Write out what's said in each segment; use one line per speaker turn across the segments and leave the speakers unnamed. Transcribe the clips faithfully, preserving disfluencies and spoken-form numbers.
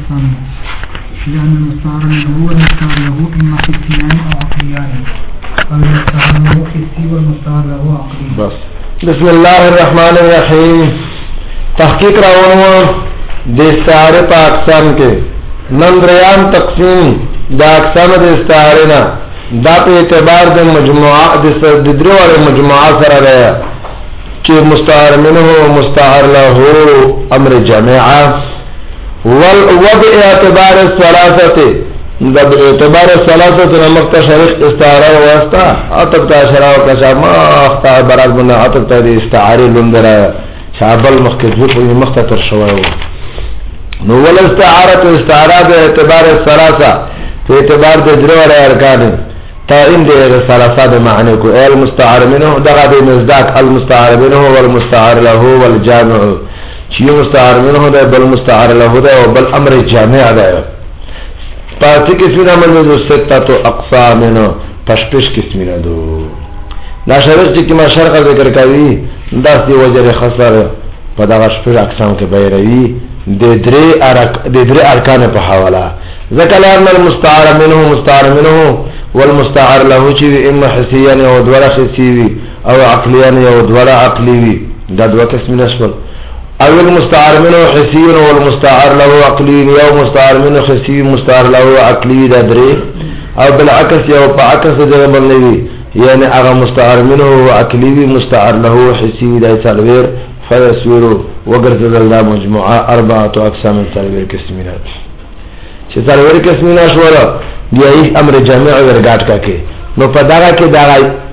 أقسام لأن المستعار منه هو المستعار له إما حسيان أو عقليان أو المستعار له حسي والمستعار له عقلي.
بس بسم الله الرحمن الرحيم. تحقیق راوړو د استعاره په اقسام کې نن دریام تقسیم د اقسام د استعاره نه دا په اعتبار د مجموعه د درو وړ مجموعه سره ده چې مستعار منه مستعار له امر جامعه ول وباعتبار الثلاثه د اعتبار الثلاثه نمک تشریح استعاره واسطه اتب تشریح او کشما اخطا برات بنا اتب ته استعاره لندره شابل مخکذو په مختصر شوی نو ول استعاره استعاره به اعتبار الثلاثه په اعتبار د درو وړ ارکان تا ان دې ثلاثه به معنی کو المستعار منه دغه د مصداق المستعار منه والمستعار له والجامع چې مستعار منه ده بل مستعار له ده او بل امر جامع ده پاتې کیسه منو سته اقسام نه پشپش کیسه نه دو دا شرط چې ما شرح ذکر کوي دا دی وجه خسر په دغه شپږ اقسام کې بیروي د درې ارک د درې ارکان په حواله ذکر ان المستعار منه مستعار منه والمستعار له چې اما حسيا او دوره حسي او عقليا او دوره عقلي دا دوه قسم نشول او المستعار منه حسي والمستعار له عقلي او مستعار منه حسي مستعار له عقلي دا درې او بالعكس او په عکس د باندې يعني اغا مستعار منه عقلي مستعار له حسي دا څلور فيسير وغرض الله مجموعه اربعه اقسام څلور قسمونه چې څلور قسمونه شول بیا هیڅ امر جامع ورګاټ کاکې نو په دغه کې دا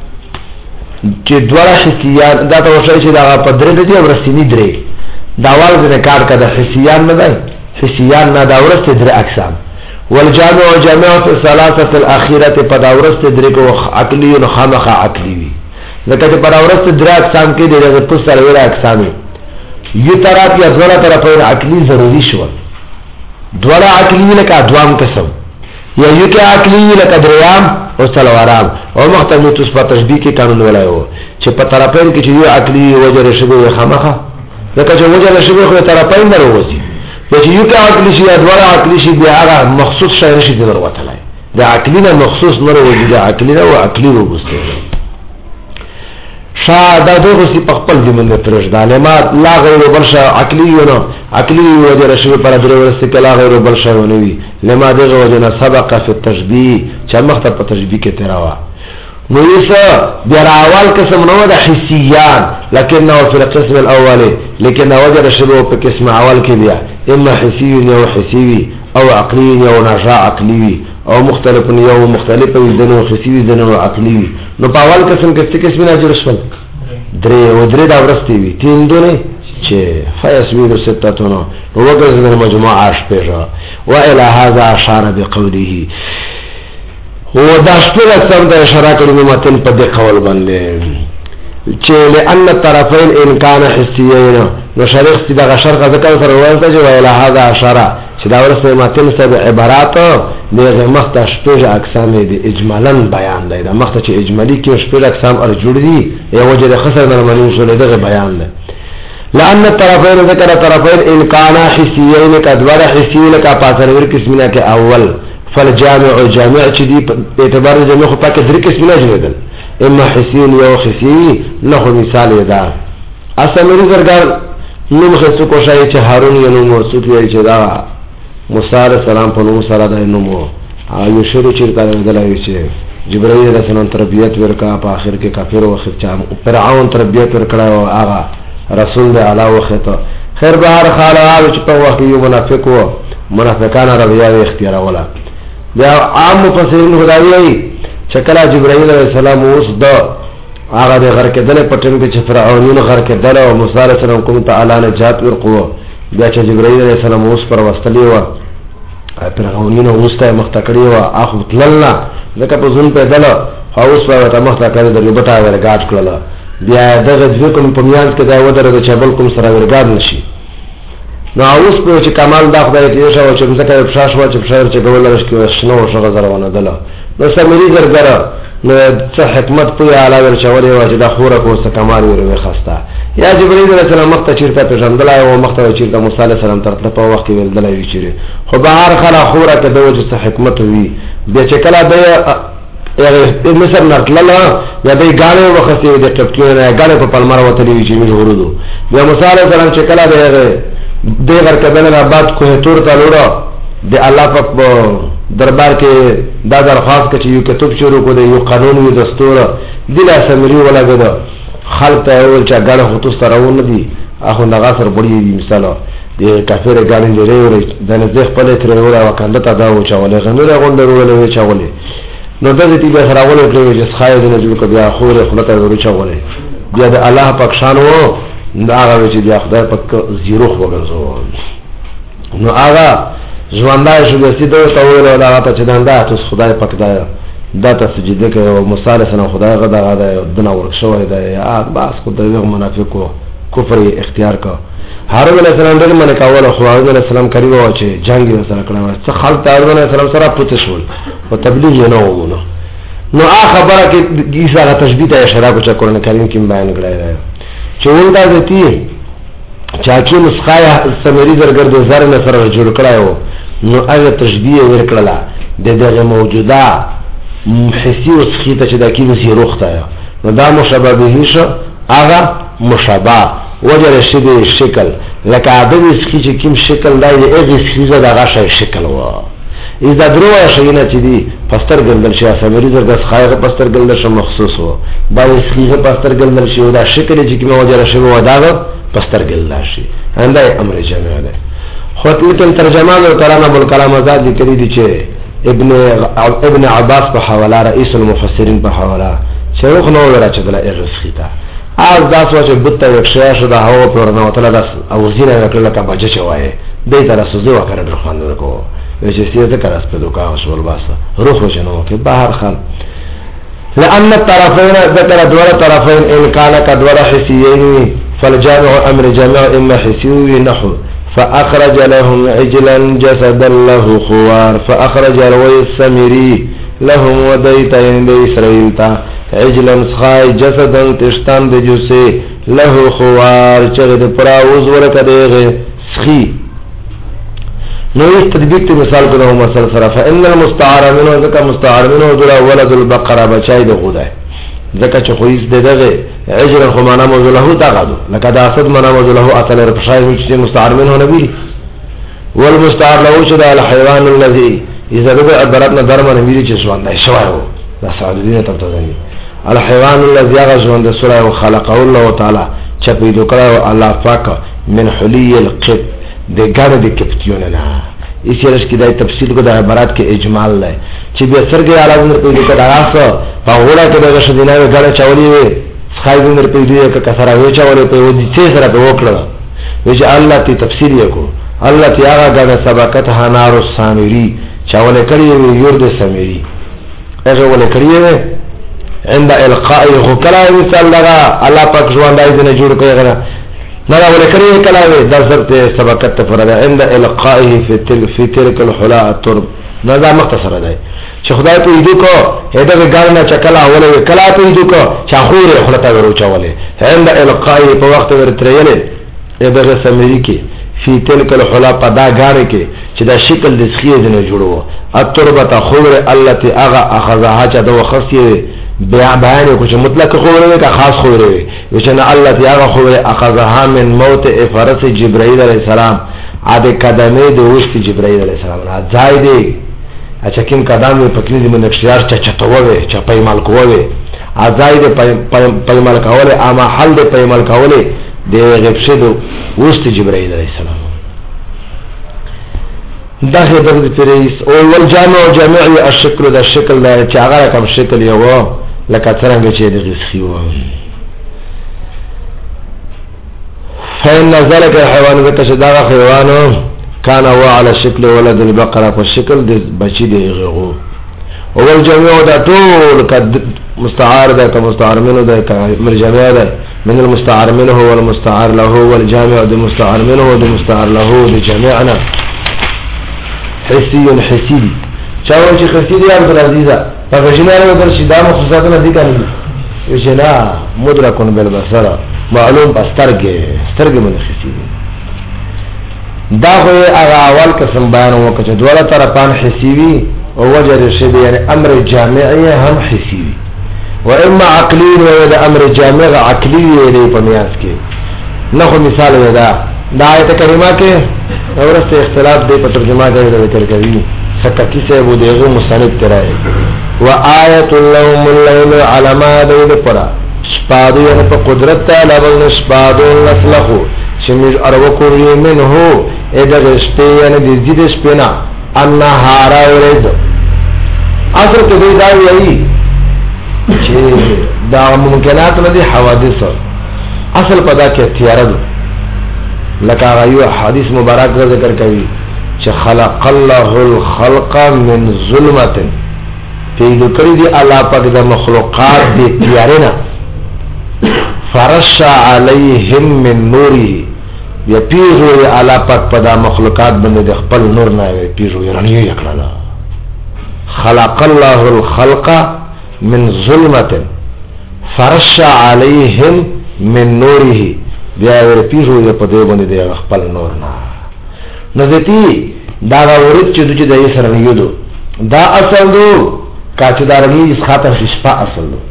چې دوړه حسيان دا ته وشي چې دا په درې دي او رسمي درې داوال د کار کده حسيان نه دی حسيان نه دا ورسته درې اقسام والجامع وجامع في الثلاثه الاخيره په دا ورسته درې کو عقلي او خامخ عقلي وي لکه چې په دا ورسته درې اقسام کې د په سره ویل اقسام یو طرف یا دوړه طرف عقلي ضروري شو دوړه عقلي لکه دوام قسم یا یو کې عقلی لکه دریام او څلورام او مختلف توس په تشبیه کې قانون ولایو چې په طرفین کې چې یو عقلی وجه شبه خامخه لکه چې وجه شبه خو طرفین نه وروزي چې یو کې عقلی شي یا دوه عقلی شي بیا هغه مخصوص شی نشي دروته لای دا عقلی نه مخصوص نه وروزي دا عقلی نه او عقلی وروسته شاده دغه سی په خپل ځمن پرش د علامات لا غیر بلشه عقلی نه عقلی وجه شبه پر درې ورسته کلا غیر بلشه ونوي لما دغه وجنه سبق فی التشبیه چې مخته په تشبیه کې تراوا نو یسا بیا اول قسم نو د حسیان لکنه فی القسم الاول لكن وجه شبه په قسم اول کې بیا اما حسی او حسی او عقلی او نجا عقلی او مختلف یو مختلف دنو حسی دنو عقلی نو په اول قسم کې څه قسم نه جوړ شول درې او درې دا ورستي وي تین دونه چې فیسویر ستتونو وګرځي د مجموعه عاش پیژا و الى هذا اشار بقوله هو دا شپږ سم د اشاره کړي متن په دې قول باندې چې لئن الطرفين ان كان حسيين نو شرح دې د شرح ذکر سره ورته چې و الى هذا اشاره چې دا ورسره متن سبع عبارات دغه مخته شپږ اقسام دي اجمالا بیان دی دا مخته چې اجمالی کې شپږ اقسام ار جوړ دي یو وجه د خسر نه معنی شول دغه بیان دی لأن الطرفين ذكر طرفين إن كان حسيين كدوار حسيين كپاسرور قسمنا کے اول فالجامع جامع چدی اعتبار جامع خو پاک در قسمنا جوړدل اما حسيين یو حسي له مثال دا اسمري زرګار نو مخصو کوشای چې هارون یې نو موصوف یې چې دا موسی عليه السلام په نوم سره دا نو مو ایو شروع چیرته دلایي چې جبرائیل علیہ السلام تربیت ورکا په اخر کې کافر او خچا فرعون تربیت ورکړا او هغه رسول دے علا وخطا خیر بہر خالا آوی چپا وقتی یو منافق و منافقان رویاوی اختیارا ولا بیا عام مفسرین خداوی ای چکلا جبرائیل علیہ السلام اوس دا آغا دے غر کے دلے پٹن کے چھ فرعونین غر کے دلے و موسی علیہ السلام کم تعالی نجات ورقو بیا چھ جبرائیل علیہ السلام اوس پر وستلی و فرعونین اوس تا مختکری و آخو تللنا لکا پا زن پہ دلے اوس پر مختکری دلی بٹا ورگاٹ کللا بیا دغه ځکه کوم په میانس کې دا ودره د چبل کوم سره ورګار نشي نو اوس په چې کمال دا خدای دې شو چې ځکه په شاش و چې په شهر چې ګول لرش کې شنو شغه زروانه دله نو سمری زرګره نو څه حکمت په اعلی ورچولې و چې دا خوره کو څه کمال ورو خستا یا جبرئیل علیہ السلام مخته چیرته پیژندل او مخته چیرته موسی علیہ السلام تر په وخت کې ویل دلای چیرې خو بهر خلا خوره ته د وجه څه حکمت وي بیا چې کله د یعنی مصر نرتللا یا دی غاړه وخته د کپټین نه غاړه په پلمر وته دی چې موږ ورودو بیا موسی علیہ السلام چې کله د دې ورکبل نه بعد کوه تور ته لورا د الله په دربار کې دا درخواست کړي یو کتاب شروع کړي یو قانون یو دستور دلا سمری ولا غدا خلق ته ول چې غاړه هوتو ستراون دي اخو نغاسر بړي مثال د کافر غاړي لري ورې د نه ځخ په لتر ولا وکړه تا دا و چاولې غنوره غونډه ورولې چاولې نو دغه دې به راولې کړې چې خایې نه جوړ کړي بیا خوره خلته ورو چاولې بیا د الله پاک شان وو دا هغه چې بیا خدای پاک زیرو خو ورزو نو هغه ژوندای شو د سیدو ته ویل دا ته چې دا ته خدای پاک دا دا ته سجده کوي او مصالح سره خدای غدا غدا دنا ورښوي دا یا باس کو دغه منافقو کفر اختیار کا هارون علیہ السلام دغه من کاوله خو هارون علیہ السلام کړي و چې جنگ یې سره کړو څه خلک هارون علیہ السلام سره پته شول او تبلیغ نه وونه نو هغه خبره کې عیسی علیہ تشبیه ته اشاره کو چې قرآن کریم کې بیان کړی دی چې ولدا دتی چا چې مسخای سمری درګر د زر نه سره جوړ کړایو نو هغه تشبیه ورکړه د دغه موجوده حسی او سخیته چې د کینې سي روخته نو دا مشابه به شو هغه مشابه وجه شدی شکل لکه عدد سخی چې کوم شکل دی هغه سخیزه دغه شی شکل و اذا درو شینا چې دی پستر ګندل شي سمری درګه خایغه پستر ګندل شي مخصوص و دا سخیزه پستر ګندل شي دا شکل چې کوم وجه شی و دا پستر ګندل شي انده امر جامع ده خو لیکن ترجمه او کلام ابو الکلام آزاد ذکر دي چې ابن ابن عباس په حواله رئیس المفسرین په حواله چې روح نو ورچ دل اغسخیتا از داس واچ بوته یو شیا شو دا هو پر نو تعالی داس او زینه وکړه کا بچ چوي دې تر سوزو وکړه درخوان ورکو چې سیاسه کراس په دوکا او شول باسه روح وجنو کې بهر خان لان الطرفين ذكر دور طرفين ان كان كدور حسيين فالجامع امر جامع اما حسي نحو فأخرج لهم عجلا جسدا له خوار فأخرج روي السمري لهم وديتين بإسرائيل تا عجلا سخاي جسدا تشتان دي جسي له خوار چغد پراوز ورکا دیغه سخي نویس تدبیق تی مثال کنو مثال سرا فإن المستعار منو ذکا مستعار منو دلا ولد البقرة بچائی دو خودای ذکا چه خویز دی دغه عجل خو معنا موضوع له تاغدو لکه دا اسد معنا موضوع له اصل رفشای چې مستعار منه نبی والمستعار له چې دا الحيوان الذي اذا بدا عبارتنا درمه نبی چې ژوند دی شوایو دا سعودي ته تدني الحيوان الذي ژوند سوره خلقه الله تعالی چې پیدا کړو الله پاک من حلي القط د ګړه د کپټیونه نه اسی رش کی دای تفصیل کو د عبارت کې اجمال لای چې به سرګي علاوه په دې کې دغه په وړه کې دغه شدینه غړ چولې وي خایو نر په دې کې کثره وی چولې په ودی چې سره په وکړه چې الله تی تفسیر یې کو الله تی هغه غړ سبقت هنار السامری چولې کړی وي یور د سامری هغه ولې کړی وي عند القاء غکلا مثال لگا الله پاک ژوندای دې جوړ کړی غره نه ولا کړی کلا وي د ضرب سبقت فردا عند القائه في تل في تلك الحلاء الترب نه دا مختصر دی چې خدای ته یې کو هدا غاړه چکلا ولا کلا ته یې کو چې خوره خلته ورو چولې عند القائه په وخت ورترېلې دغه سمری کې في تلك الحلاء په دا غاړه کې چې دا شکل د سخیه نه جوړو التربه خوره التي اغا اخذها چې د وخصيه بیا بیان کو چې مطلق خوره کا خاص خوره وي چې نه الله تعالی خوره اخذها من موت فرس جبرائیل علیہ السلام عاد قدمه د وشت جبرائیل علیہ السلام را ځای دی اچھا کیم قدم په کلی د منکشیار چا چتووي چا پېمال کووي ازای د پېمال کوله اما حل د پېمال کوله د غبشه د وشت جبرائیل علیہ السلام داخل درد پریس او والجامع جامع الشکل دا شکل دا چې هغه کوم شکل یو لکه څنګه چې د غسخي و فإن ذلك الحيوان ذکر چې دا حیوان کان هو على شکل ولد البقره په شکل د بچی دی غو او الجامع دا ټول کد مستعار دا که مستعار منه دا که مرجامع دا من المستعار منه والمستعار له والجامع د مستعار منه و د مستعار له د جميعنا حسي حسي چاوه چې حسي دی عبد العزيز فجنانه در شدا مخصوصاتنا دي کنی وشنا مدرکن بالبصر معلوم بسترگه سترگه من خسی دا خوی اغا اول قسم بیان وکا چه دولا طرفان حسیوی و وجه رشد یعنی امر جامعی هم حسیوی و اما عقلی و دا امر جامع عقلی دی پمیاس کے نخو مثال دا دا آیت کریمہ کے اورست اختلاف دی پر ترجمہ دے دا ذکر کری سککی سے وہ دیغو مستند ترائے و آیت اللہم اللیل علما دی دا پرا شپادو یعنی پا قدرت تا لبن شپادو نسلخو چمیز اروکو ریمن ہو ایدغ شپی یعنی دی زید شپینا انہارا ورد اصل تو دی داوی ای چه دا ممکنات ندی حوادث اصل پدا که اختیار دو لکه آغایو حدیث مبارک را ذکر کوي چې خلق الله الخلق من ظلمت پیدا کړی دی الله پاک د مخلوقات دی تیارنا فرش علیهم من نوره بیا پیژو الله پاک په د مخلوقات باندې د خپل نور نه پیژو یې یکړه خلق الله الخلق من ظلمت فرش علیهم من نوره بیا ور پیژو یې په دې باندې د خپل نور نه نزتی دا ورت چې د دې سره یودو دا اصل دو کاچدارنی اس خاطر شپه اصل دو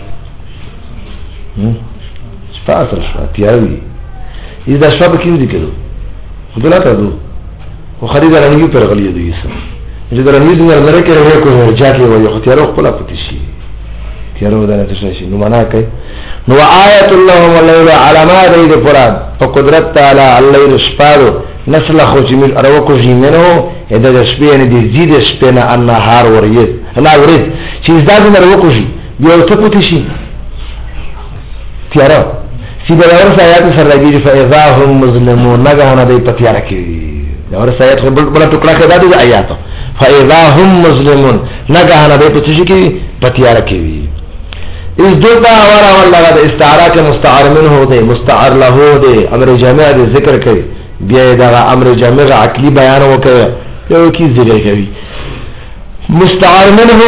شپه اصل شپه تیاروی اس دا شپه کیو دي کړو خدای ته دو خو خریدارنی پر غلی دو یې چې درنی دې نه لري کې کو جاکي وي خو تیارو خپل پتی شي تیارو دا څه شي نو معنا کوي نو آیت اللهم الليل على ما دې فراد په قدرت تعالی الليل شپارو نسل خو چې موږ ارو کو جینو اې د شپې نه دي زید شپې نه ان نهار ورید نه ورید چې زاد نه ورو کو شي بیا ته پتی شي تیارو چې دا ورس آیات سره راځي فاذا هم مظلمون نګهنه دې په تیار کې دا ورس آیات بل بل ټکړه کې دا دي آیات فاذا هم مظلمون نګهنه دې په څه کې په تیار کې وي اس دوتا ہمارا واللہ دا استعارہ کے مستعار منہ دے مستعار لہو دے امر جامع دے ذکر کری بیا دا امر جامع عقلی بیان ہو کہ یو کی ذکر کری مستعار منہ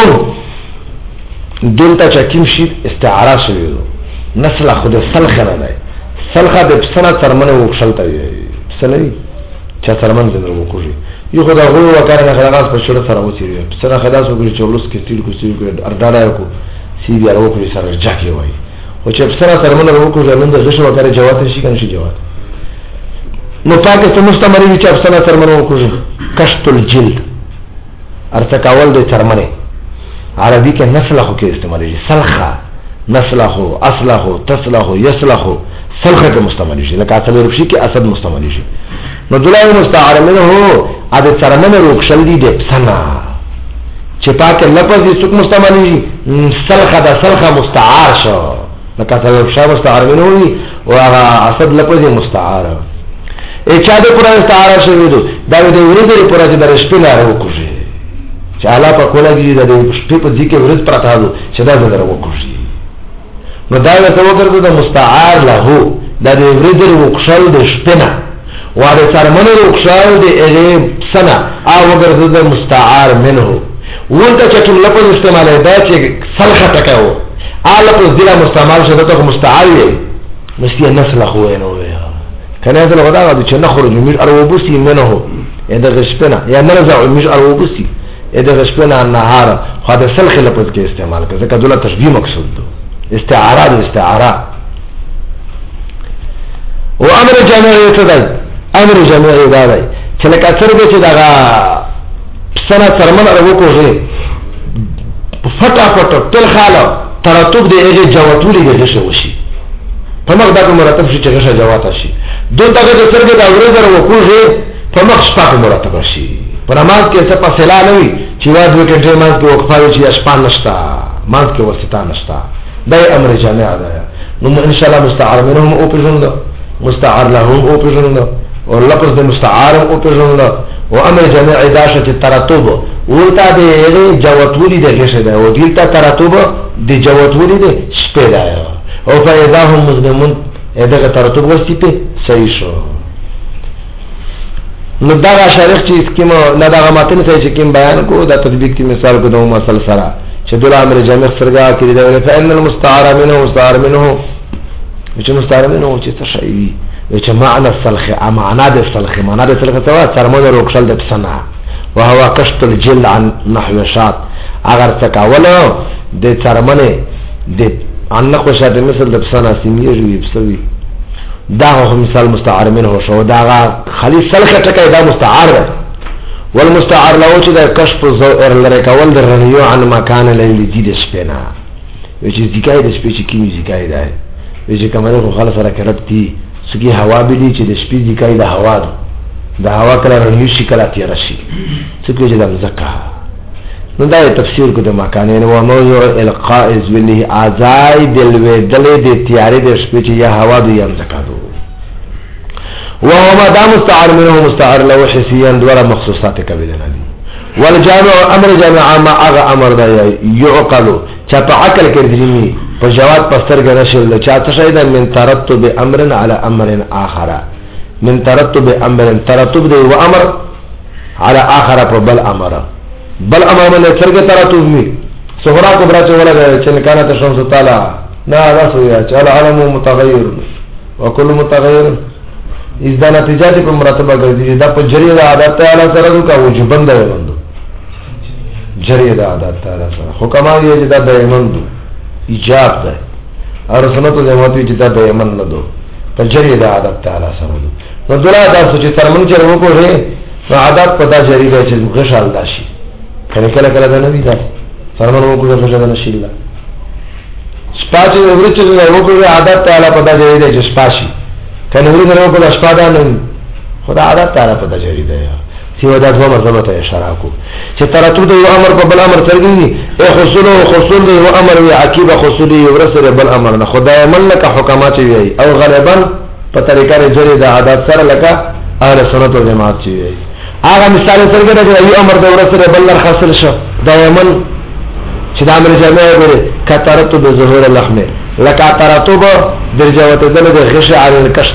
دلتا چکیم شید استعارہ شوی دو نسل خود سلخ نہ دے سلخ دے پسنا ترمن وکشلتا وی پسنوی چا ترمن زندر وکوشی یو خدا غلو وکارنا خداغاز پر شڑا سر وچیری پسنا خداز وکری چولوس کے سیل کو سیل کو اردادا کو سی بیا وکړي سره جاکي وای او چې سره سره موږ وکړو زمونږ د غشو وکړي جواب شي کنه شي جواب نو پاکه څه مستمري چې سره سره موږ وکړو کشط الجلد ارته کول د چرمنه عربي کې نسلخو کې استعمالي سلخه نسلخو اصلخو تسلخو يسلخو سلخه کې مستعملي شي لکه اصل رشي کې اسد مستعملي شي نو دلای مستعار منه هو اده چرمنه روکشل دي د سنا چې پاکه لفظ یې څوک مستعملي سلخه دا سلخه مستعار شو لکه څنګه شابه مستعار منوي او هغه اسد لفظ مستعار ای چا د قرآن مستعار شوی دو دا د ورځې پر چې د شپې لاره وکړي چې اعلی په کوله کې د شپې په ځکه ورځ پراته دو چې دا زره وکړي نو دا څه وګرځي د مستعار له دا د ورځې وکړل د شپې نه و د څرمنو وکړل د اغه سنه او وګرځي د مستعار منه ولته چې کوم لفظ استعماله دا چې سلخه تکاو ا لفظ دلا مستعمل شته ته مستعار وي مستي نسل خو نه وي کنه دا غدا غو چې نخرج مش اروبسي منه اذا غشپنا یا نرزع مش اروبسي اذا غشپنا النهار خو دا سلخه لفظ کې استعمال کړه ځکه دله تشبيه مقصود ده استعاره استعاره او امر جامعي ته دی امر جامعي دا دی چې لکه اثر به چې دا سنه ترمن ارو کوږي فټا فټ تل خاله ترتب دی هغه جواتولي دی څه وشي په مخ دا مرتب شي چې څه جوات شي دوه دغه د سرګ دا ورځ ورو کوږي په مخ شپه مرتب شي په نماز کې څه فاصله نه وي چې واجب کې ټیم ماز کې وقفه وي چې شپه نشتا ماز کې وسطا نشتا دا امر جامع ده نو ان شاء الله مستعار منهم او پرځند مستعار لهم او پرځند او لفظ د مستعار او پرځند و امر جامع داشه ترتب ولتا د جواتولی د غشه ده او دلته ترتب د جواتولی د شپه ده او فاذا هم مظلمون دغه ترتب ورسې په صحیح شو نو دا شارح چې کیمه نه دا ماتنه چې کیم بیان کو دا تطبیق کی مثال کو نو مسل سره چې دل امر جامع سرګه کړی دا فإن المستعار منه مستعار منه چې مستعار منه چې تشایي چې معنى السلخ معنا د السلخ معنا د السلخ ته څرمن روکشل د پسنا وهو كشط الجل عن نحو شات اگر تکاولو د څرمنه د ان نحو شات مثل د پسنا سیمیږي بسوي دا هو مثال مستعار منه شو دا خالي سلخ ټکای دا مستعار ده والمستعار له چې د کشف زوئر لره کول د رنیو عن مکان لیل دي د سپینا چې ځکای د سپې چې کی ځکای ده چې کومه خو خلاص سره کرپتی سګي هوا بلی چې د سپې ځکای د هوا د هوا کله رنیو شي کله تیر شي څه چې د زکه نو دا تفسیر کو د مکان نو موضوع القاء ذله اعزای دل و دل د تیارې د سپې چې یا هوا د یم زکادو وهو ما دام مستعار منه مستعار له حسيا دولا مخصوصات كبيرة دي والجامع امر جامع ما اغا امر دا يعقل چا په عقل کې درېمي په جواب پستر غنشل چا تشهد من ترتب امر على امر اخر من ترتب امر ترتب دی و امر على اخر بل امر بل امر من سرګه ترتب می صغرا کبرا چولا چې کانه تشمس تعالی نا راسو یا چل علم متغیر وكل متغیر از دا نتیجات په مرتبه ګرځي دا په جری د عادت تعالی سره کا وجوبند دی بندو جری د عادت تعالی سره حکم یې چې دا دایمند ایجاب ده او سنت د موتی چې دا دایمند نه دو په جری د عادت تعالی سره نو دلا دا چې ترمن چې وګورې نو عادت پتا جری دی چې خوشحال داشي کله کله کله دا نه وي دا ترمن وګورې خوشاله نشي الله سپاچې ورچې وګورې عادت تعالی پتا جری دی چې سپاشي کنه ورې درو په شپاده نه خدا عادت تعالی په تجری ده سیو دا دوه مرتبه ته اشاره کو چې ترتب د امر په بل امر سرګي او خصول او خصول د امر وی عقیبه خصولي ورسره بل امر نه خدای ملک حکمات وی او غالبا په طریقه جری د عادت سره لکه اهل سنت او جماعت وی هغه مثال سرګي د یو امر د ورسره بل حاصل شو دایمن چې د امر جامع وي کترتب ظهور اللحم لکه ترتب درجه وته د غش علی الکشف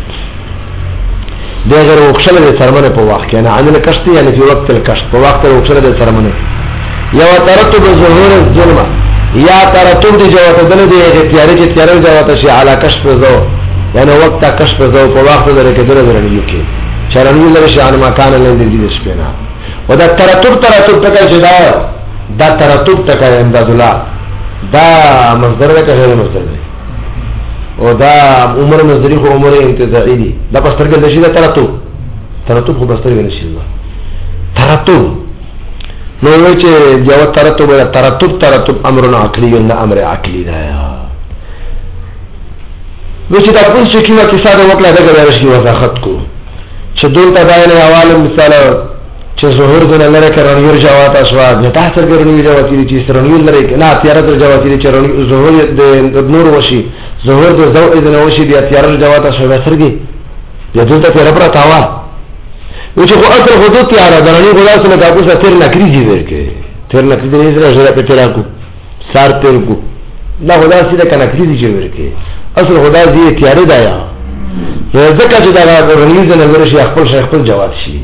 دغه وکشل د سرمنه په وخت کې نه علی الکشف یعنی په وخت الکشف په وخت وکشل د سرمنه یو ترتب ظهور الظلمه یا ترتب د جوته د دې اختیاري چې تیار جوته شي علی کشف زو یعنی وخت کشف زو په وخت د کې درې درې یو چرنی لري شي ان مکان له دې شپنا ودا ترتب ترتب تکای چې دا دا ترتب تکای انداز الله دا مصدر ده که غیر مصدر ده او دا عمر مصدری خو عمر انتزاعی دی دا پسترگل دشی ده ترتب ترتب خو پسترگل نشی ده ترتب نو وی چه جاو ترتب ده ترتب ترتب امرنا عقلی نه امر عقلی ده وی چه دا پنچ چکیوه کسا ده وکلا ده گره رشی وضاخت کو چه دول تا دائن اوالم مثال چې ظهور د لره کرونیر جوات اسواد نه تاسو کرونیر جوات دي چې سرونیر لره نه اتیار د جوات دي چې ظهور د نور وشي ظهور د زو اذن وشي د اتیار جوات اسواد سرګي د دلته پر پر تاوا و چې خو اصل حدود تیار ده نه غواړم چې تاسو سره تیر نکري دي ورکه تیر نکري دي سره سره په تیر کو سار تیر کو دا خدا سره کنه کړی دي ورکه اصل خدا دې تیار ده یا ځکه چې دا رنیز نه ورشي خپل شیخ خپل جوات شي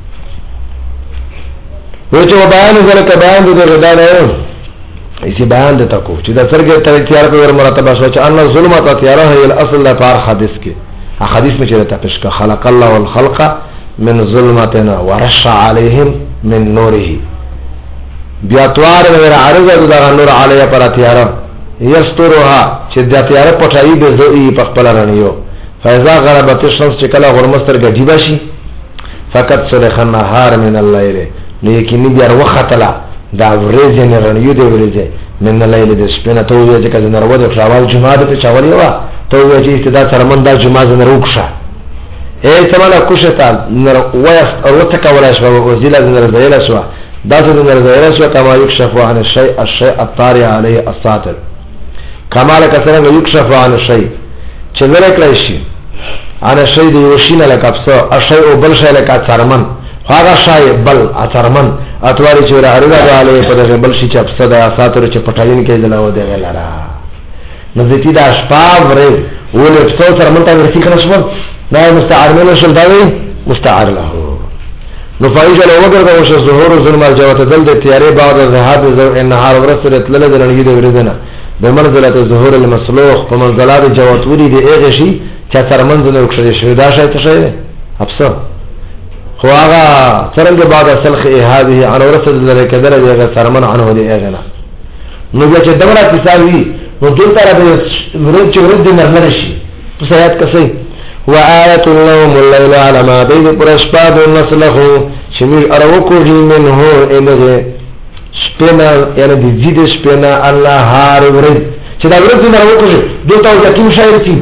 وچه و بیان ذلك بیان دو در غدا نه اسی بیان دیتا کو چی دا سرگی تیار پر مرتبہ شو چه انہ ظلمت تیارہ ہے الاصل لپار حدیث کے حدیث میں چیرتا پشکا خلق اللہ والخلق من ظلمتنا ورش علیہم من نوره بیاتوار میں عرض دو دا نور علیہ پر تیارہ یستورها چی دا تیارہ پٹھائی بے زوئی پخپلا رنیو فیضا غربت الشمس چکلا غرمستر گجیبا شی فقط صدق النهار من الليل نو یقیني بیا وختلا دا ورځې نه رنیو دی ورځې من لیل د شپنه ته وی چې کله نرو د خپل جمعه ته چولې وا ته وی چې استدا سرمن دا جمعه نه روښه اے سماله کوشتا نر وایس او تکولا شو او زیلا نر زیلا شو دا څه نر زیلا شو کما یکشف عن الشيء الشيء الطارئ عليه الساطر کمال کثره یکشف عن الشيء چې ورکړی شي عن الشيء دی وشینه لکبسو الشيء او بل شي لک سرمن هغه شای بل اثرمن اتواری چې راغله علی په دغه بل شي چې افسد اساتر چې پټاین کې دلاو دی غلرا نزدیکی دا شپاب ورې ولې څو سرمن ته ورسی کنه شو دا مستعار نه شول دا وی مستعار له نو فایج له وګرځه او شه ظهور ظلم الجوات دل د تیارې بعد ذهاب النهار ورسره تل د رڼګي د ورځنه بمنزله ظهور المسلوخ په منزلات جواتوري دی هغه شي چې تر منځ نه وکړي شي دا شي ته شي افسر خو هغه څنګه بعد سلخ هذه عن ورسره د کدل هغه سرمن عنه دی هغه نه نو چې دمره تساوي نو دل تر د ورځ چې ورځ نه مرشي په سيادت کسي وآية اللهم الليل على ما بين برشباد نسله شمير أروكو جي منه إنه شپنا یعنی دی زید شپنا الله هار ورد چه دا ورد زنه أروكو جي دوتا و تکیم شایر چی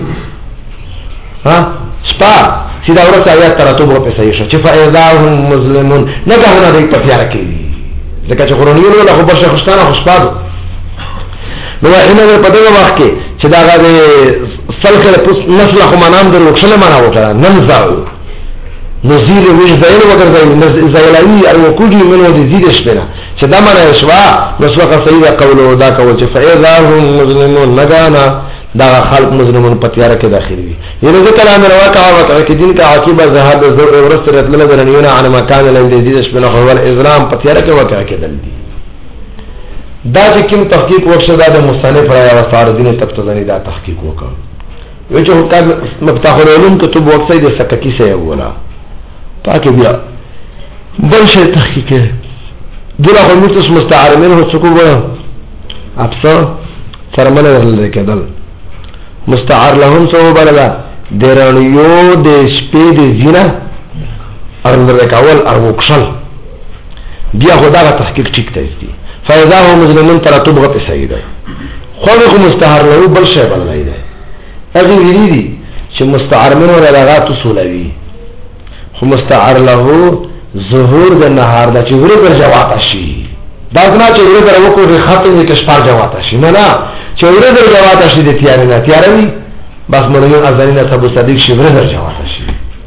ها شپا چه دا ورد آیات تراتوب و پیسایشا چه فائضاهم مظلمون نگه هنا دیگ پتیارا که دی ذکر چه قرآنیون ولا خو برش خوشتانا خوشپادو نو اینا در پدغه وخت کې چې دا غا د سلخ نسل خو منام در وکشل معنا وکړه ننزاو نزيل وش زين وګرځي زيلاني او کوجي منو دي زيد شپنه چې دا معنا شوا مسوقه صحیح قولو دا کول چې فاذا هم مظلمون مغانا دا خلق مظلمون پتیاره کې داخلي وي یله ذکر کلام رواقع واقع کې دین کا عاقبه ذهاب ورث رتل درنیونه عن مکان الذي زيد شپنه هو الازرام پتیاره کې واقع کې دل دي دا چې کوم تحقیق وکړه دا د مصنف را یا فاردین تبتزنی دا تحقیق وکړه یو چې حکم مفتاح العلوم کتب وکړه د سککی سه ولا پاکه بیا بل شي تحقیق دغه خمس مستعار منه څوک وایي ابصر فرمانه ورل کېدل مستعار لهم سو بلدا درنیو د شپې د زینا ارندر کول ار وکشل بیا خدای تحقیق ټیک دی فاذا هو مظلمون ترتب غت سیده خلق مستعار له بل شی بل نه دی اغه ویری دي چې مستعار منه لغات اصولوي خو مستعار له ظهور د نهار د چوره پر جواب شي دا نه چې ورته راوکو خاطر کې شپار جواب شي نه نه چې ورته جواب شي د تیار نه تیاروي بس مونږ ازانینه ابو صدیق شي ورته جواب شي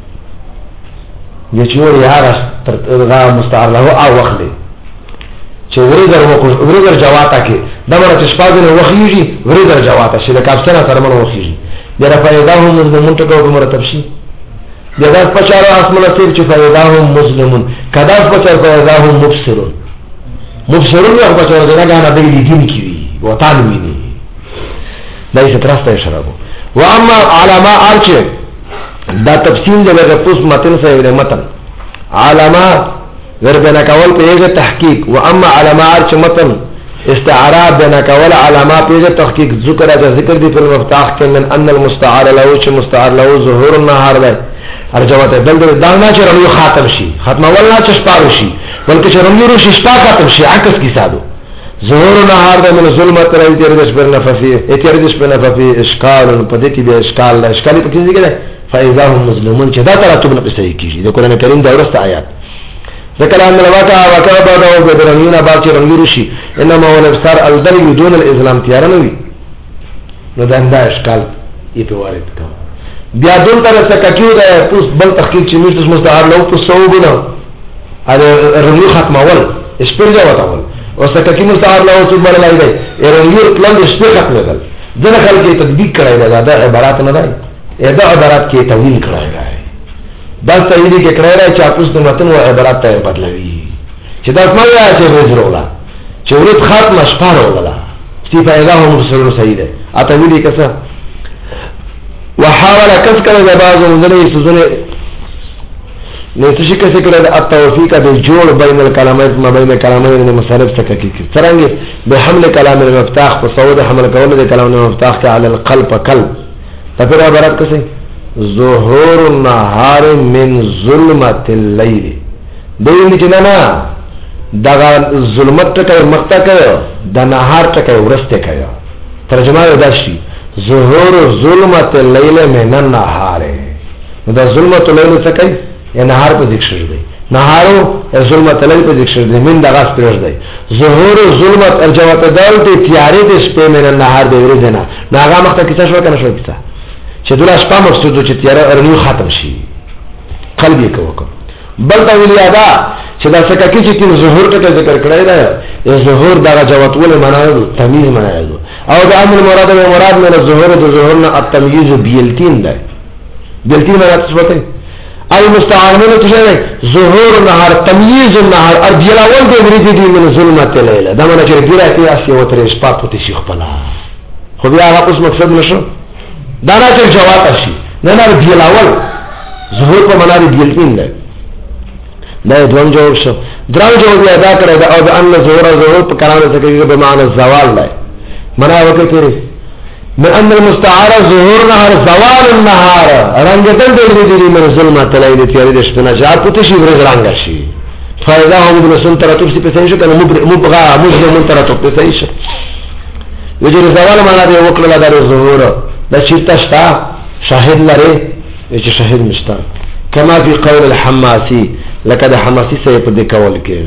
چې ور یاره تر مستعار له او وخت چې ورته ورکو ورته جواب کې دا ورته شپار نه وخیږي ورته جواب شي د کاپسنه تر منو وخیږي دا فائدہ هم مضمون ته کوم مرتب شي دا پچارو اسمنه سیر چې فائداهم مسلمون کدا پچار فائداهم مبصرون مبصرون یو پچار دا غانا دی دین کی وی وطن ویني دا یې ترسته شرابو و اما علما ارچه دا تفصیل د پوس متن سره متن علما وربنا کول په تحقیق و اما علما ارچه متن استعاره بنا کول علما په تحقیق ذکر دا ذکر دی په مفتاح کې من ان المستعار له چې مستعار له ظهور النهار ده ارجوات بل دا نه چې رمي خاتم شي ختم ولا چې شپارو شي بلکې چې رمي رو شي شپا خاتم شي عکس کی سادو ظهور النهار ده من ظلمت راځي تیر د شپر نففي اتیر د شپر نففي اشکال په دې کې به اشکال لا اشکال په کې ځګره فاذا هم مسلمون چې دا ترتب نه پسې کیږي د قران کریم دا ورسته آیات ذکر ان الواقع واقع بعد او بدرنینا بعد چې رمي رو شي انما هو الابصار الدري دون الاسلام تیار نه وي نو دا انده اشکال یې په وارد کوي بیا دون تر سککیو دا پوس بل تحقیق چې موږ مستعار له پوس صوبونه ا رمي ختم اول اسپر جواب اول او سککی مستعار له څو بل لای دی رمي پلان اسپر ختم کړل ځنه خلک تطبیق کړای دا د عبارت نه دی دا عبارت کې تویل کړای دی دا صحیح دي کې کړای راځي چې تاسو د متن او عبارت ته بدلوي چې دا څنګه یا چې وزرولا چې ورته ختم شپاره ولا چې فائدہ هم سره صحیح ده اته ویلي کسه وحاول كسكر بعض منزله سوزنه نتشي كسكر التوفيق بالجوع بين الكلمات ما بين كلامين المصارف سككي څنګه بحمل كلام المفتاح وصوت حمل كلام الكلام المفتاح على القلب قلب تفر عبارت کسي ظهور النهار من ظلمة الليل دوی جنانا دغه ظلمت ټکه مخته کوي د نهار ټکه ورسته کوي ترجمه دا شي ظهور ظلمت الليل من النهار دا ظلمت الليل څه کوي یا نهار په ذکر دی نهارو ظلمت الليل په ذکر دی من دغه سپیش دی ظهور ظلمت الجوات دال دی تیارې د شپې من النهار دی ورځ نه ناغه مخته کیسه شو کنه شو کیسه چې دلا شپه مقصود چې تیارې ارنو ختم شي قلبي کوکو بل دا ویل یادا چې دا څه کوي چې کوم ظهور ته ذکر کړی دی ظهور دغه جوات ول معنا تمیز معنا او دا امر مراد و مراد من الظهور د ظهورنا التمييز بيلتين ده بيلتين معنا څه وته المستعار منه تشوي ظهور النهار تمييز النهار ارجل اول دې ورې دي من ظلمت الليل دا معنی چې ډیره قیاس یو ترې شپه پټ شي خپل خو بیا هغه اوس مقصد نشو دا نه چې جواب شي نه نه ارجل اول ظهور په معنا دی ګلتین ده دا دوم جواب شو درو جواب ادا کړی دا او ان ظهور ظهور په کلام څخه کې به معنا زوال ده معنا وکړي من ان المستعار ظهور نهار زوال النهار رنگدل دې دې من ظلمات الليل تیارې د شپه نه جار پته شي ورځ رنگ شي فائدہ هم د سن تر توپ په څنګه کنه مبغا مجرم تر توپ په څنګه وجه زوال معنا دی وکړه د ظهور د چیرته شتا شاهد لري چې شاهد مشتا کما فی قول الحماسی لکه د حماسی سره په دې کول کې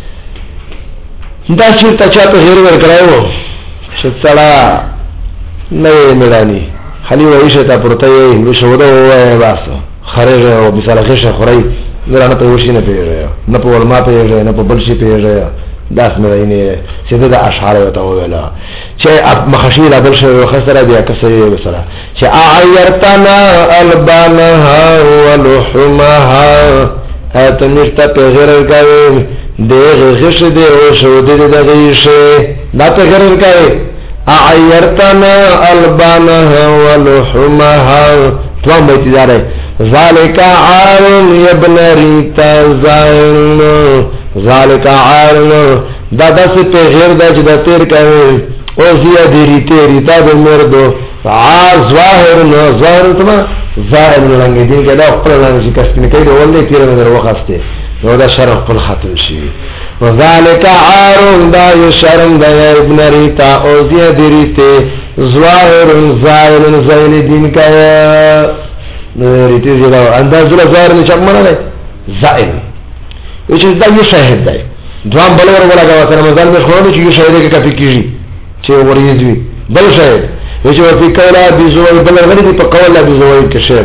دا چیرته چاته غیر ورکړایو شڅړه نه ملانی خلی وایشه تا پرته یې شو دا وای واسه خارج او مثال غشه خوري درانه په وشي نه پیژه نه په ولما پیژه نه په بلشي پیژه داس مې نه سیده د اشعار وته ویلا چې مخشی لا بلشه خسره بیا کسې وسره چې اعيرتنا البانها ولحمها اتنشت په غیر کوي دغه غشه دی او شو دې دغه غشه دا په غیر کوي اعيرتنا البانها ولحمها توام بیتی داره ذالک عارن یبن ریتا زائن ذالک عارن دا دست پی غیر دا چی دا تیر کوي او زیادی ریتی ریتا دا مردو عار ظاهرن ظاهرن تما ظاهرن لنگی دین که دا اقبل لنگی شکستی نکی دا ولده تیر من در وقسته نو دا شرم قل ختم شی وذالک عارن دا یو شرم دا ابن ریتا او زیادی ریتی ظاهرن ظاهرن زائن دین که ریتی زیرا انداز دل ظاهر نه چک منه زائل چې دا یو شاهد دی دوام بلور ولا غوا سره مزال به خورو چې یو شاهد کې کافي کیږي چې ورېږي بل شاهد چې په کولا بيزوي بل غري په کولا بيزوي کې شعر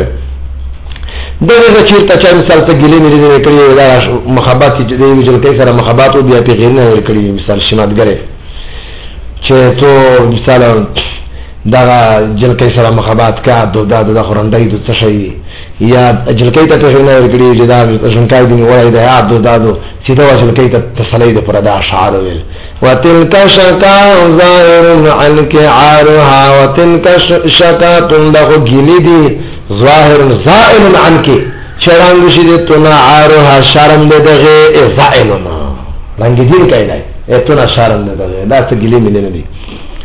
دغه چې تا چې مثال ته ګلې مې دې کړی دا محبت چې دې وجل کې سره محبت او بیا په غیر نه کړی مثال شماتګره چې تو مثال دا جلکې سره مخابات کا دو دا د خورندای د تشي یا جلکې ته څنګه ورګړي چې دا ژوندۍ دی وای دا یاد دو دا دو چې دا جلکې ته تسلی د پر دا اشعار ویل وتلک شکا ظاهر عنک عارها وتلک شکا تندغ گلیدی ظاهر زائل عنک چرانګ شي د تنا عارها شرم دغه زائلنا رنګ دین کایلای اتنا شرم دغه دا څه ګلی مې نه دی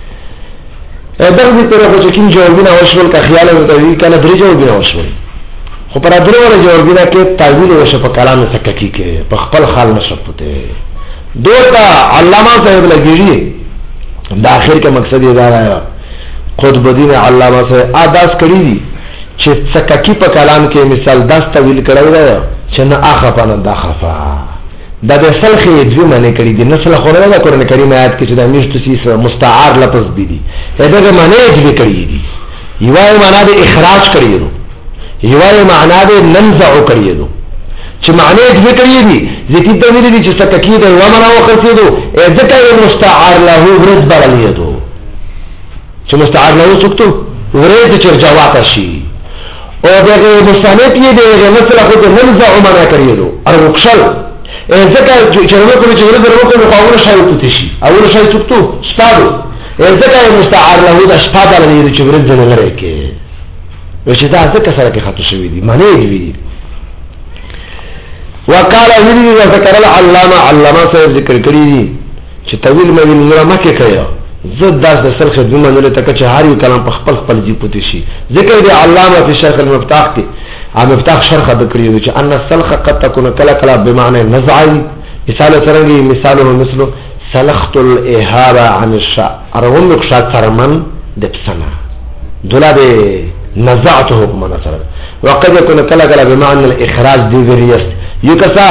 دغه طرف چې کوم جوابونه وشول کا خیال وته کنه درې جوابونه وشول خو پر درې ولا جوابونه کې تعویل وشو په کلام سککی کې په خپل حال نشپته دوتا علامه صاحب لګیږي د اخر کې مقصد یې دا راځي قطب الدین علامه صاحب اداس کړی دي چې سککی په کلام کې مثال داس تعویل کړی دی چې نه اخفا نه دخفا دا د سلخې دوی معنی کړی دي نسل خورنه د قران کریم آیات کې چې د میشت سیس مستعار لفظ دي دي دغه معنی دوی کړی دي یوای معنا د اخراج کړی دي یوای معنا د ننزع کړی دي چې معنی دوی کړی دي ځکه د ویلي دي چې سککی د و معنا وخته دي ځکه مستعار له ورز برلیه دي چې مستعار له سکتو ورز چې جواب شي او دغه مستند یې د نسل خو د ننزع معنا کړی دي او وکشل ځکه چې موږ کوم چې موږ ورو کوم قانون شای پته شي اول شای چوکتو سپادو ځکه مستعار له د سپاده لري چې ورته نه لري کې چې دا ځکه سره کې خاطر شوی دي معنی دی وقاله ویلی ذکر العلامه علامه صاحب ذکر کړی دي چې طویل مې نه مکه کړو زد داس د سلخ د منل ته چې هر یو کلام په خپل خپل دی پته شي ذکر دی علامه فی شیخ المفتاح کې ا مفتاح شرح د کړیو چې ان السلخ قد تكون کلا کلا بمعنى نزع مثال سرنګي مثاله مثله سلخت الاهابه عن الشاء ارغم شات فرمن د بسنا دلا به نزعته من سر وقد يكون كلا كلا بمعنى الاخراج دي وريس يكسا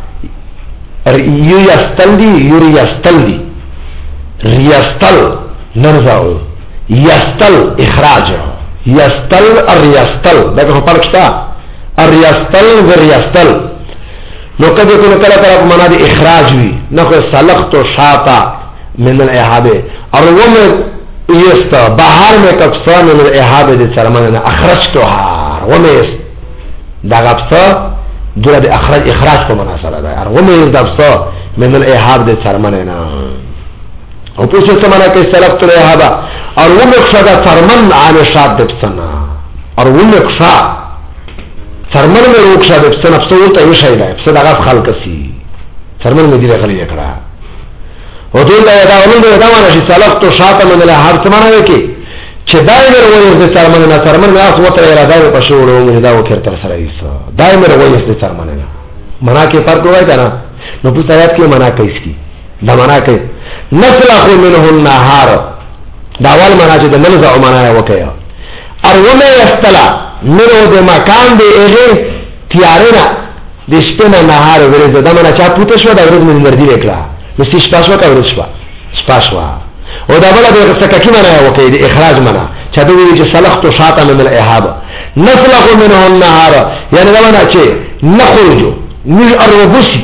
يستلدي يريستلدي ريستل نرزع يستل اخراج يستل الريستل دا په فرق شته الريستل والريستل نو کله کله کله کله په معنا د اخراج وي نو سلخت شاطا من الاحابه اروم یست بهر میں کفسان من الاحابه د سرمنه اخرجتها ومس دا غبصه دوله د اخراج اخراج په مناسبه ده ارغمه غبصه من الاحاب د سرمنه او پوښتنه سمانه کې سلفت الاحابه ارغمه شدا سرمن عن شاد دبسنا ارغمه شا سرمن مې روښه دبسنا په څو ته یو شی ده په دغه خلک سي سرمن مې دی غلي کړه او دوی دا دا ولې دا ونه چې سلفت شاته من الاحاب سمانه کې چې دایمه وایي د سرمن نه سرمن نه اوس وته اراده په شوړو مې دا وکړ تر سره ایسه دایمه وایي د سرمن نه منا کې فرق وای کنه نو په آیات کې منا کوي اسکی دا منا کوي نسلخ منه النهار دا اول منا چې د نلزه او منا وکیا ارونه یستلا منو د مکان دی هغه تیارنا د شپنه نهار ورځ دا منا چا پوتې شو دا ورځ مې نردی وکړه نو سی شپه شو کا ورځ شپه شپه شو او دا بل د سککی منا وکي د اخراج منا چې دوی چې سلخت شاطه من الاحاب نسلخ منه النهار یعنی دا منا چې نخرج من الربوسي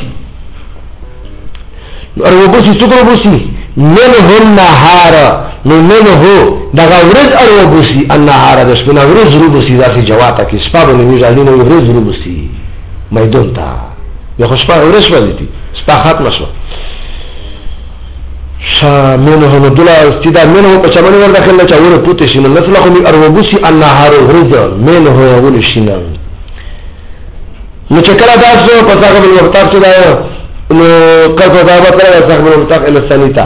الربوسي تقربوسي منه النهار نو منه دا ورځ الربوسي النهار د شپه ورځ ربوسي ذاتي جواته کې شپه باندې میځالي نو ورځ ربوسي میدون تا یو شپه ورځ ولې شپه ختم شو منه ندلا استدا منه په چمن ور داخل نه چاوره پوتې شي نو نسلخ من الربوسي النهار ورځ منه یول شینه نو چې کله تاسو په څنګه بل وخت تاسو دا نو کله دا به کله څنګه بل وخت ال سنیتا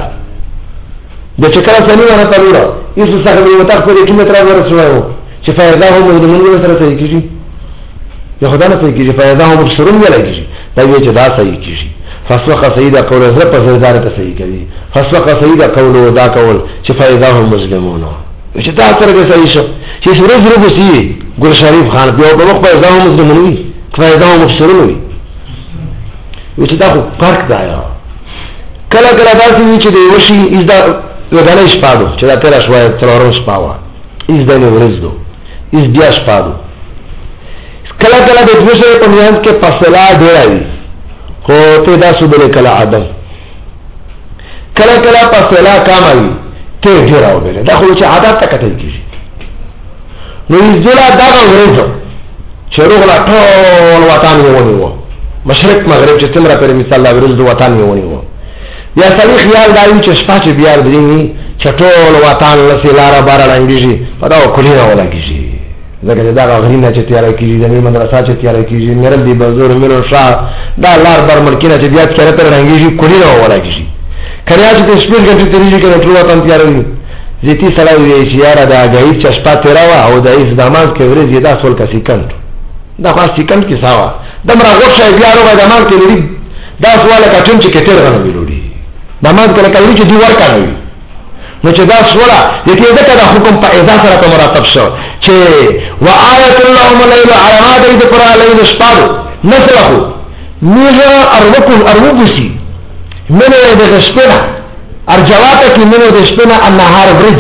د چې کله سنی ونه تلوره ایسو څنګه بل وخت په کې متر ورسوي چې فائدہ هم د موږ سره صحیح کیږي یو خدای نه صحیح کیږي فائدہ هم مبصرون ولا کیږي دا وی چې دا صحیح کیږي فسوق سیدا قول زره په زردار ته صحیح کوي فسوق سیدا قول دا قول چې فائدہ هم مسلمون چې دا سره صحیح شو چې ورځ ورځ سي ګل شریف خان په وخت په فائدہ هم مسلمون وي فائدہ هم مبصرون وي چې دا خو فرق دی کله کله داسې وي چې د وشي از دا ودانه شپادو چې دا تر شوي تر ورو شپاوه از دا نه ورځدو از بیا شپادو کله کله د دوسرے په میان کې فاصله ډیره خو ته دا سوبل کله عدم کله کله فاصله کاموي ته ډیره وبله دا خو چې عادت ته کتل کیږي نو یزلا دا ورځو چې روغلا ټول وطن یې ونیو مشرق مغرب چې تمره پر مثال لا ورځ د وطن یې ونیو یا صحیح خیال دایو چې شپه چې بیا درې چې ټول وطن لسی لاره بار لنګیږي په دا کلینا ولګیږي ځکه دا غرینه چې تیار کیږي د مدرسې چې تیار کیږي مرل دی بزور ملو شاه دا لار بر ملکینه چې بیا کړه تر لنګیږي کلینا ولګیږي کړیا چې د شپږ غنټې تیریږي کنه ټول وطن تیار وي زیتی سلام دی چې یاره دا غایب چې شپه تیروا او د ایز دماغ کې ورځ یې دا ټول کا سکند دا خاص سکند کې ساوا دمر غوښه بیا ورو د مان کې لري دا سواله کټم چې کتر غنو ویلوړي دماغ کله کله چې دی ورکا نه نو چې دا سواله یته دا کله حکم په اذا سره په مراتب شو چې وآیت اللهم لیل علامات دې پر علیه شپادو نسلخو میجا اروکو اروبسی منو د شپنا ارجواته کې منو د شپنا النهار ورځ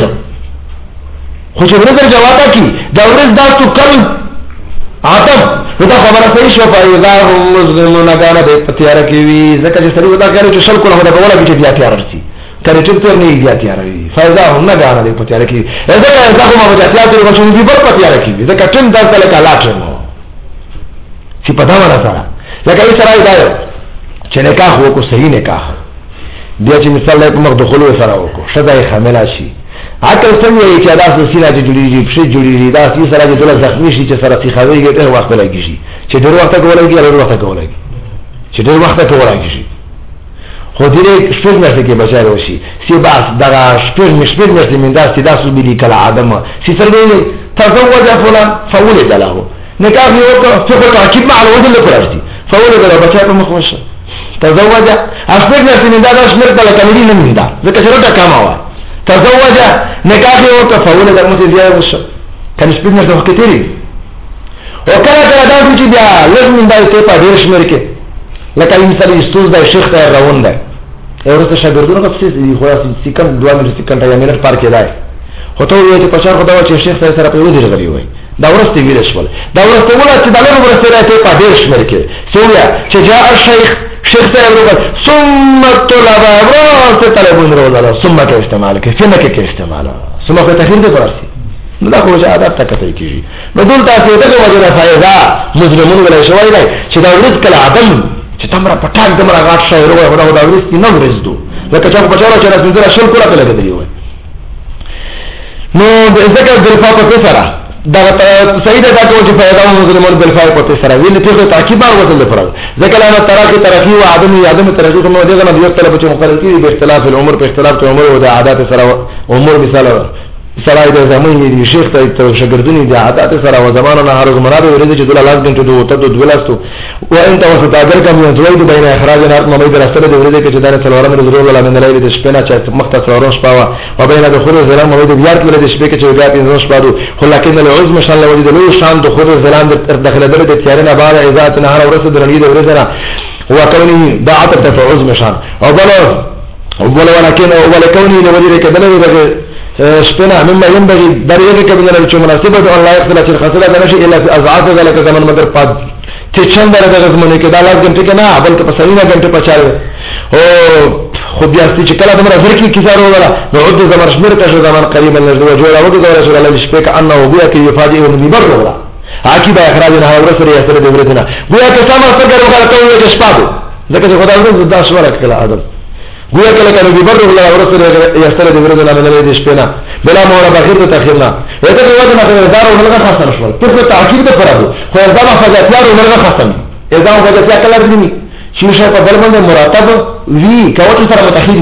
خو چې ورځ جواته کې دا ورځ دا تو کم آدم دا خبره صحیح شو فایدا هم مسلمون غاړه د پتیار کې وی ځکه چې سړی ودا کوي چې شل کوله دا کوله چې بیا تیار شي کله چې تر نه بیا تیار وي فایدا هم نه غاړه د پتیار کې دا دا کومه وجه تیار کوي چې دی په پتیار کې وي ځکه ټیم دا کله کلا ټیم چې په دا ولا سره لکه یې سره دا چې نکاح وکړو صحیح نکاح بیا چې مثال له کومه دخول سره وکړو شدای حامله شي عقل څنګه یې چې دا سلسله چې جوړیږي په جوړیږي دا چې سره د ټول زخمی شي چې سره تخاویږي ډېر وخت لګیږي چې ډېر وخت کولای ډېر وخت کولای چې ډېر وخت کولای شي خو دې شپږ میاشتې کې بچاره وشي سی باس دا شپږ شپږ میاشتې من دا چې دا سو بلی کله ادم چې سره تزوج فلان فولد له نکاح یو کو څه تعقیب مع الوجه له پرشتي فولد له بچاره مخوش تزوج اشپږ میاشتې من دا شمیر کله کمري نه من دا ځکه چې راټه کماوه تزوج نکاح یو کو فولد له مو زیاده وشو کله شپږ میاشتې وخت تیری او کله کله دا چې بیا لږ من دا ته په ډیر شمیر کې لکه مثال استوز دا شیخ ته روان دی اورته شاګردونو په څه دی خو سکند دوه منټه سکند یا منټ پار کې دی خو ته یو چې پچار خدای چې شیخ سره په ودی غلی وای دا ورسته ویل شول دا ورسته ولا چې دا له ورسته راته په ډیر شمیر کې سویا چې جاء الشيخ شیخ ته ورغل ثم طلب ورسته طلبون ورغل ثم کې استعمال کې څنګه کې استعمال ثم په تخیر دې ورسته نو دا خو شهادت ته کته کیږي نو دلته څه دغه وجه فائدہ مجرمون ولا شوی دی چې دا ورځ کله عدم چې تمره پټاک دمره غاټ شوی وروه دا دا ورځ نه ورځ دو لکه چې په چاره چې راځي شل کوله کله دی وای نو ذکر بالفاء په سره دا صحیح ده دا چې فائدہ مجرمون بالفاء په سره ویل ته تاکید بار وصل فرض ذکر انا تراکی ترقی و عدم عدم ترقی کوم دغه نه یو طلب چې مقرر کیږي په اختلاف العمر په اختلاف عمر او د عادت سره عمر مثال سره د زمانه دی شیخ ته شاګردونی د عادت سره او زمانه نه هر زمانه ورته چې دل لاس غنټه دوه ته دوه لاستو و انت وستاجر کوم یو دوی بین اخراج نار مې درسته دی ورته چې دانه څلورم رضی الله عنه لایله د شپنه چې مختصر روش پاوه و بین دخول زلام مې د بیار کې د شپې کې چې بیا په روش پادو خو لکن له عزم ان شاء الله ولید له شان دخول زلام د داخله د تیارنه بعد اذات نهار ورسد رنګي د ورځنه وكوني دعت تفعوز مشان او بل ولا ولكن ولكوني لوجد كدله بغي شپنا مما ينبغي درجه كبيره من المناسبه الله يختلف الخصله بنشي الا في اضعاف ذلك زمن مدر پد تچن درجه زمن کې دا لاس غنټه کې نه بلکې په سوینه غنټه پچاله او خو بیا چې کله دمر زر کې کیسار ولا نو عد زمر شمیر ته زمان قریبا نزدو جوړه وګړه رسول الله شپه کې انه بیا کې يفاجئ من بر ولا عاقبه اخراج نه ورسره یې سره د ورته گویا که سم سره وکړه ته شپادو ځکه چې خدای ورته دا شوره کړه ادم گویا کله کله به بر الله ورسره یې سره د ورته نه نه دې شپنا بلا مولا بخیر ته تخیرنا اته په وجه نه دارو نه خاصه شول ته تعقیب ده فرض خو دا ما فزاتیار نه خاصه اذا هو فزاتیار کله دې شي شي په بل باندې مراتب وی کوي سره متخیل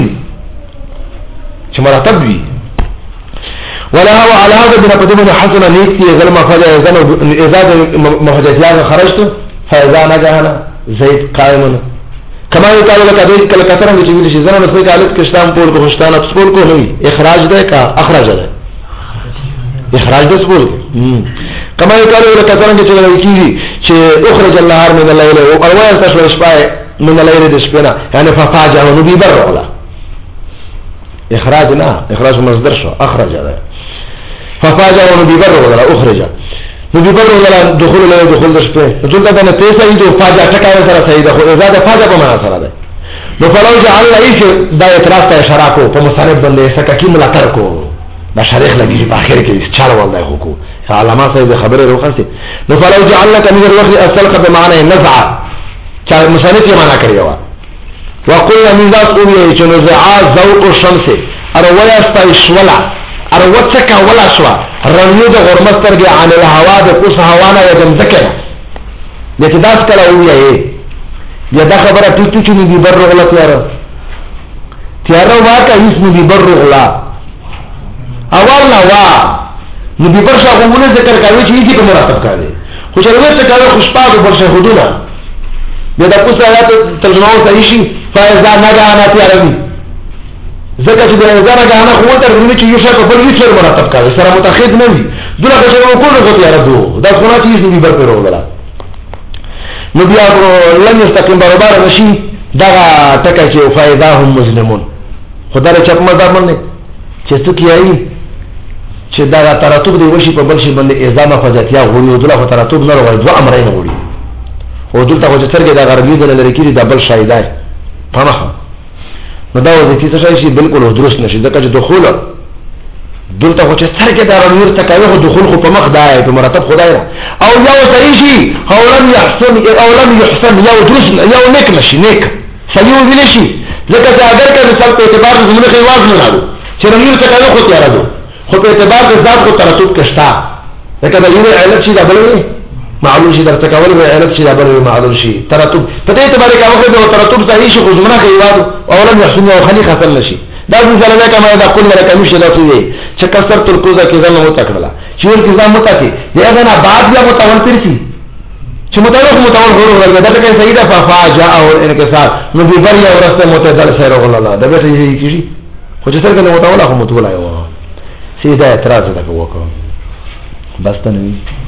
چې مراتب وی ولا هو على هذا بنا قدمنا حسنا نيكتي غير ما فجأة إذا مهجتيان خرجت فإذا نجانا زيد قائمنا كما يقال لك أدوك كالكثرة من جميل شيزانا نسبيك عليك كشتان بول کو خشتان بسبول کو نوي إخراج ده كا أخرج ده إخراج ده سبول كما يقال لك كثرة من جميل شيء أخرج النهار من الليل وأرواح تشوى إشباع من الليل دشبنا يعني ففاجأ ونبي بر ولا إخراج نا إخراج مصدر شو أخرج ده ففاجأ ونبيبر ولا أخرج نبيبر ولا دخول لا دخول دشبه جلد ده نتيسا يدو فاجأ تكاية سرى سيدة إذا ده فاجأ بمعنى سرى ده نفلو جعل إيش دا اعتراف تا شراكو فمصانب بنده سكاكي ملاتركو دا شريخ لگي باخر كي چال والده حقو علامات سيدة خبره رو خاصي نفلو جعل لك من الوقت السلق بمعنى نزع مصانب يمانا كريوا وقلنا من ذات قوية چه نزعا زوق الشمس ارويا استيشولا اروتسكا ولا شوا رنيو ده غرمسترگي عن الهوا ده قوس هوانا يدم ذكنا لتداس كلا قوية ايه يدا خبرة تيتو چه نبي بر رغلا تيارا تيارا واقع يس نبي بر رغلا اولنا وا نبي بر شا قوله ذكر كاوي چه يجي بمراتب كاوي خوش الوقت كاوي خوشپاق و برش خودونا يدا قوس آيات ترجمعو سايشي فائزا نگا آنا تيارا بي ځکه چې د ځانه غاڼه خو تر دې چې یو شی په بل هیڅ مرتب کړي سره متخید نه وي دغه چې یو کول غوته یاره دو دا څنګه چې یې به پر ولا نو بیا لن یستقیم برابر نشي دا ټکه چې فائدہ هم مسلمون خدای چپ مزه باندې چې څه کیایي چې دا تراتب دی وشي په بل شي باندې اعزام فزاتیا غوړي او دغه تراتب نه وروي دوه امرین غوړي او دلته چې ترګه دا غربي د لری کړي د بل شایدای فهمه نو دا وظیفه څه شي بالکل درست نشي ځکه چې دخول دلته خو چې سرګه دا نور تکاوي خو دخول خو په مخ دای په مرتب خدای او یو صحیح شي او لم يحسن او لم يحسن یو درست یو نیک نشي نیک صحیح ویل شي ځکه چې اگر کله مثال په اعتبار د زمونه خواز نه لرو چې نور تکاوي خو تیار دي خو په اعتبار د ذات خو ترتب کشتا ځکه دا یو علت شي دا بل معلوم شي در تکول به علت شي دا بل معلوم شي ترتب په دې اعتبار کې هغه د ترتب صحیح شي خو زمونه خواز او لم يحسن او خلیق حاصل نشي دا مثلا کما دا کل لك مش دا څه چې کثرت القوزه کې ځنه مو تکړه چې ورته ځم مو تکي دا نه بعد بیا متول ترسي چې متول متول غرو ورګه دا کې سیدا ففاجا او انکسار نو دی بل یو ورسته متدل سره غللا دا به یې کیږي خو چې څنګه متول هغه متول ایو سیدا اعتراض دا وکړه بس ته نه